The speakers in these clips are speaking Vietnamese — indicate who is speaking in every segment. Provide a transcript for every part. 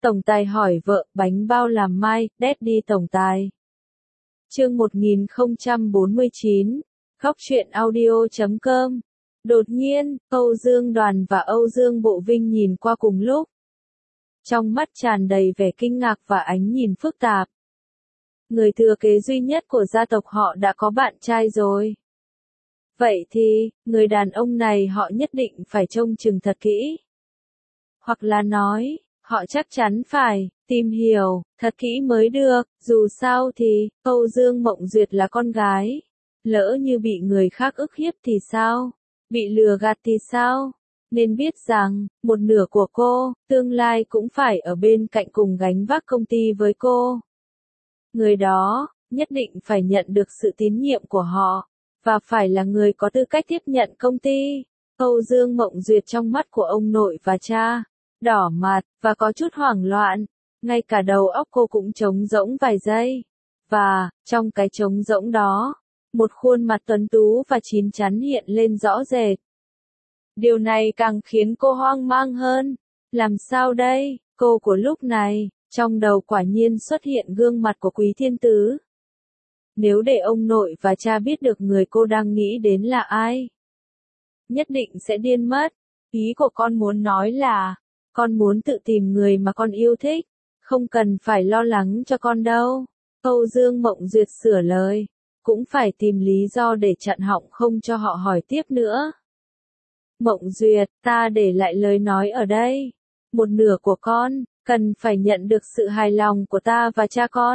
Speaker 1: Tổng tài hỏi vợ, bánh bao làm mai, Daddy tổng tài. Chương 1049, Góc truyện audio.com. Đột nhiên, Âu Dương Đoàn và Âu Dương Bộ Vinh nhìn qua cùng lúc. Trong mắt tràn đầy vẻ kinh ngạc và ánh nhìn phức tạp. Người thừa kế duy nhất của gia tộc họ đã có bạn trai rồi. Vậy thì, người đàn ông này họ nhất định phải trông chừng thật kỹ. Hoặc là nói, họ chắc chắn phải tìm hiểu thật kỹ mới được, dù sao thì, Âu Dương Mộng Duyệt là con gái. Lỡ như bị người khác ức hiếp thì sao? Bị lừa gạt thì sao? Nên biết rằng, một nửa của cô, tương lai cũng phải ở bên cạnh cùng gánh vác công ty với cô. Người đó, nhất định phải nhận được sự tín nhiệm của họ, và phải là người có tư cách tiếp nhận công ty. Âu Dương Mộng Duyệt trong mắt của ông nội và cha, đỏ mặt, và có chút hoảng loạn. Ngay cả đầu óc cô cũng trống rỗng vài giây. Và, trong cái trống rỗng đó, một khuôn mặt tuấn tú và chín chắn hiện lên rõ rệt. Điều này càng khiến cô hoang mang hơn. Làm sao đây? Cô của lúc này, trong đầu quả nhiên xuất hiện gương mặt của Quý Thiên Tứ. Nếu để ông nội và cha biết được người cô đang nghĩ đến là ai, nhất định sẽ điên mất. Ý của con muốn nói là, con muốn tự tìm người mà con yêu thích, không cần phải lo lắng cho con đâu. Âu Dương Mộng Duyệt sửa lời, cũng phải tìm lý do để chặn họng không cho họ hỏi tiếp nữa. Mộng Duyệt, ta để lại lời nói ở đây. Một nửa của con, cần phải nhận được sự hài lòng của ta và cha con.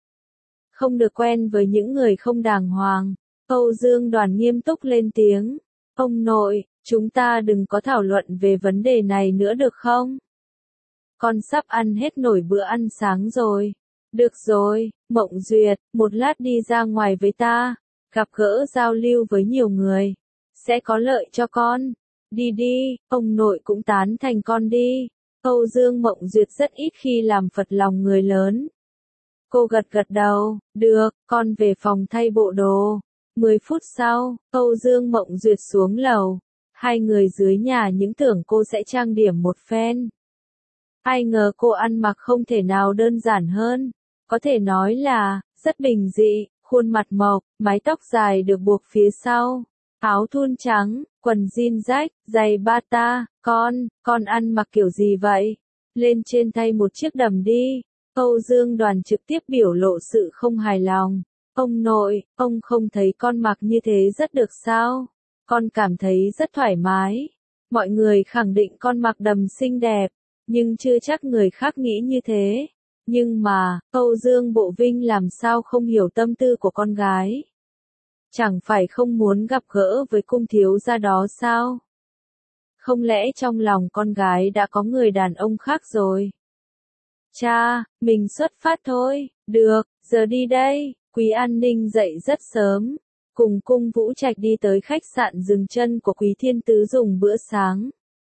Speaker 1: Không được quen với những người không đàng hoàng. Âu Dương Đoàn nghiêm túc lên tiếng. Ông nội, chúng ta đừng có thảo luận về vấn đề này nữa được không? Con sắp ăn hết nổi bữa ăn sáng rồi. Được rồi, Mộng Duyệt, một lát đi ra ngoài với ta. Gặp gỡ giao lưu với nhiều người. Sẽ có lợi cho con. Đi đi, ông nội cũng tán thành con đi. Âu Dương Mộng Duyệt rất ít khi làm phật lòng người lớn. Cô gật gật đầu, được, con về phòng thay bộ đồ. 10 phút sau, Âu Dương Mộng Duyệt xuống lầu. Hai người dưới nhà những tưởng cô sẽ trang điểm một phen. Ai ngờ cô ăn mặc không thể nào đơn giản hơn. Có thể nói là, rất bình dị, khuôn mặt mộc, mái tóc dài được buộc phía sau. Áo thun trắng, quần jean rách, giày bata, con ăn mặc kiểu gì vậy? Lên trên thay một chiếc đầm đi. Âu Dương Đoàn trực tiếp biểu lộ sự không hài lòng. Ông nội, ông không thấy con mặc như thế rất được sao? Con cảm thấy rất thoải mái. Mọi người khẳng định con mặc đầm xinh đẹp, nhưng chưa chắc người khác nghĩ như thế. Nhưng mà, Âu Dương Bộ Vinh làm sao không hiểu tâm tư của con gái? Chẳng phải không muốn gặp gỡ với cung thiếu gia đó sao? Không lẽ trong lòng con gái đã có người đàn ông khác rồi? Cha, mình xuất phát thôi. Được, giờ đi đây. Quý An Ninh dậy rất sớm, cùng Cung Vũ Trạch đi tới khách sạn dừng chân của Quý Thiên Tứ dùng bữa sáng.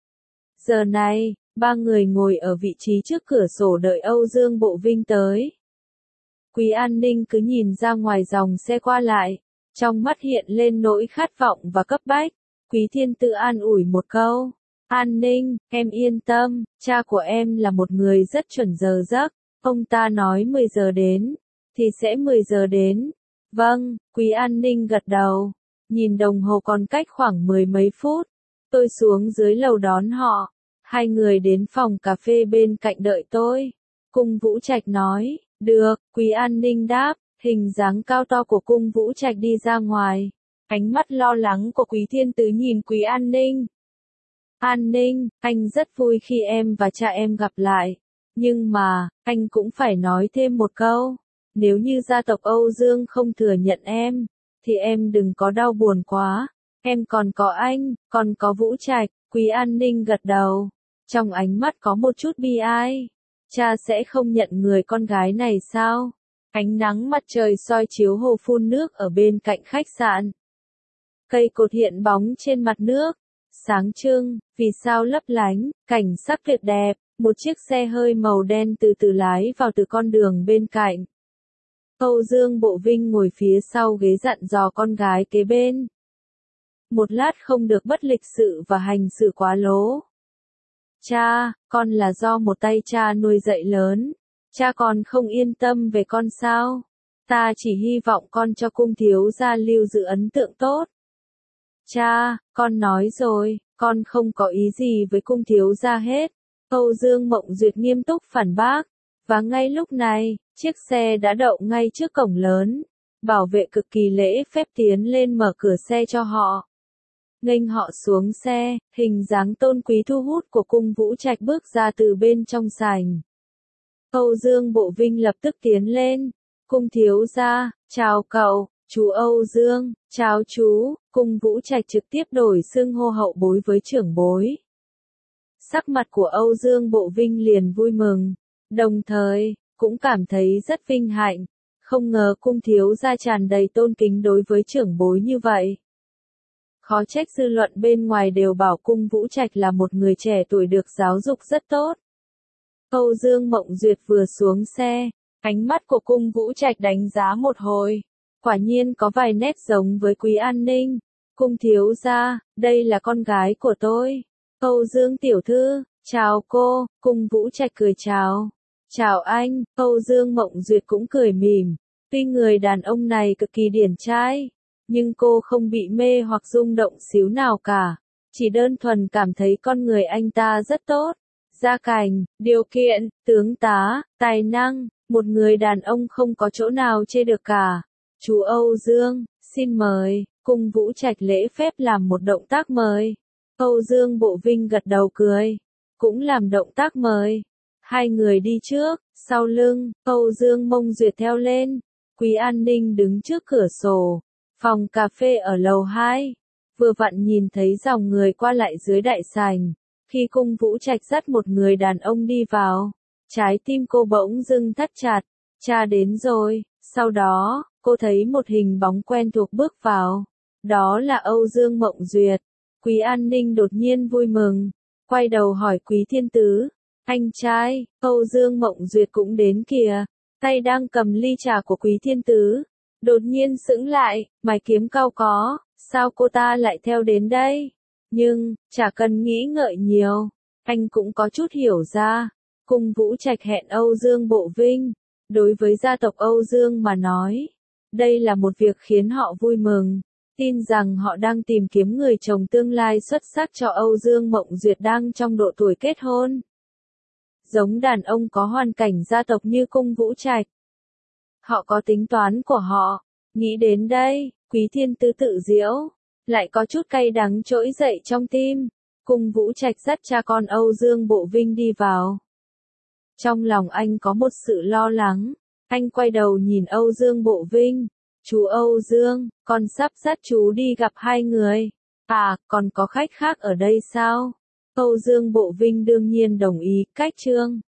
Speaker 1: Giờ này, ba người ngồi ở vị trí trước cửa sổ đợi Âu Dương Bộ Vinh tới. Quý An Ninh cứ nhìn ra ngoài dòng xe qua lại, trong mắt hiện lên nỗi khát vọng và cấp bách. Quý Thiên Tứ an ủi một câu. An Ninh, em yên tâm, cha của em là một người rất chuẩn giờ giấc. Ông ta nói 10 giờ đến, thì sẽ 10 giờ đến. Vâng, Quý An Ninh gật đầu. Nhìn đồng hồ còn cách khoảng 10 mấy phút. Tôi xuống dưới lầu đón họ. Hai người đến phòng cà phê bên cạnh đợi tôi. Cung Vũ Trạch nói, được, Quý An Ninh đáp. Hình dáng cao to của Cung Vũ Trạch đi ra ngoài. Ánh mắt lo lắng của Quý Thiên Tứ nhìn Quý An Ninh. An Ninh, anh rất vui khi em và cha em gặp lại. Nhưng mà, anh cũng phải nói thêm một câu. Nếu như gia tộc Âu Dương không thừa nhận em, thì em đừng có đau buồn quá. Em còn có anh, còn có Vũ Trạch. Quý An Ninh gật đầu. Trong ánh mắt có một chút bi ai. Cha sẽ không nhận người con gái này sao? Ánh nắng mặt trời soi chiếu hồ phun nước ở bên cạnh khách sạn. Cây cột hiện bóng trên mặt nước. Sáng trưng, vì sao lấp lánh, cảnh sắc tuyệt đẹp. Một chiếc xe hơi màu đen từ từ lái vào từ con đường bên cạnh. Âu Dương Bộ Vinh ngồi phía sau ghế dặn dò con gái kế bên. Một lát không được bất lịch sự và hành xử quá lố. Cha, con là do một tay cha nuôi dạy lớn. Cha còn không yên tâm về con sao? Ta chỉ hy vọng con cho cung thiếu gia lưu giữ ấn tượng tốt. Cha, con nói rồi, con không có ý gì với cung thiếu gia hết. Âu Dương Mộng Duyệt nghiêm túc phản bác. Và ngay lúc này, chiếc xe đã đậu ngay trước cổng lớn. Bảo vệ cực kỳ lễ phép tiến lên mở cửa xe cho họ. Nghênh họ xuống xe, hình dáng tôn quý thu hút của cung Vũ Trạch bước ra từ bên trong sảnh. Âu Dương Bộ Vinh lập tức tiến lên. Cung thiếu gia, chào cậu, chú Âu Dương, chào chú. Cung Vũ Trạch trực tiếp đổi xưng hô hậu bối với trưởng bối. Sắc mặt của Âu Dương Bộ Vinh liền vui mừng, đồng thời, cũng cảm thấy rất vinh hạnh. Không ngờ cung thiếu gia tràn đầy tôn kính đối với trưởng bối như vậy. Khó trách dư luận bên ngoài đều bảo cung Vũ Trạch là một người trẻ tuổi được giáo dục rất tốt. Âu Dương Mộng Duyệt vừa xuống xe, ánh mắt của cung Vũ Trạch đánh giá một hồi. Quả nhiên có vài nét giống với Quý An Ninh. Cung thiếu gia, đây là con gái của tôi. Âu Dương tiểu thư, chào cô. Cung Vũ Trạch cười chào. Chào anh. Âu Dương Mộng Duyệt cũng cười mỉm. Tuy người đàn ông này cực kỳ điển trai, nhưng cô không bị mê hoặc rung động xíu nào cả. Chỉ đơn thuần cảm thấy con người anh ta rất tốt. Gia cảnh, điều kiện, tướng tá, tài năng, một người đàn ông không có chỗ nào chê được cả. Chú Âu Dương, xin mời. Cung Vũ Trạch lễ phép làm một động tác mời. Âu Dương Bộ Vinh gật đầu cười, cũng làm động tác mời. Hai người đi trước, sau lưng, Âu Dương Mông Duyệt theo lên. Quý An Ninh đứng trước cửa sổ, phòng cà phê ở lầu 2. Vừa vặn nhìn thấy dòng người qua lại dưới đại sảnh. Khi cung Vũ Trạch dắt một người đàn ông đi vào, trái tim cô bỗng dưng thắt chặt. Cha đến rồi. Sau đó, cô thấy một hình bóng quen thuộc bước vào. Đó là Âu Dương Mộng Duyệt. Quý An Ninh đột nhiên vui mừng, quay đầu hỏi Quý Thiên Tứ, anh trai, Âu Dương Mộng Duyệt cũng đến kìa, tay đang cầm ly trà của Quý Thiên Tứ, đột nhiên sững lại, mày kiếm cau có, sao cô ta lại theo đến đây? Nhưng, chả cần nghĩ ngợi nhiều, anh cũng có chút hiểu ra, cung Vũ Trạch hẹn Âu Dương Bộ Vinh, đối với gia tộc Âu Dương mà nói, đây là một việc khiến họ vui mừng. Tin rằng họ đang tìm kiếm người chồng tương lai xuất sắc cho Âu Dương Mộng Duyệt đang trong độ tuổi kết hôn. Giống đàn ông có hoàn cảnh gia tộc như cung Vũ Trạch. Họ có tính toán của họ. Nghĩ đến đây, Quý Thiên Tứ tự giễu, lại có chút cay đắng trỗi dậy trong tim. Cung Vũ Trạch dắt cha con Âu Dương Bộ Vinh đi vào. Trong lòng anh có một sự lo lắng. Anh quay đầu nhìn Âu Dương Bộ Vinh. Chú Âu Dương, con sắp dắt chú đi gặp hai người. À, còn có khách khác ở đây sao? Âu Dương Bộ Vinh đương nhiên đồng ý, cách chương.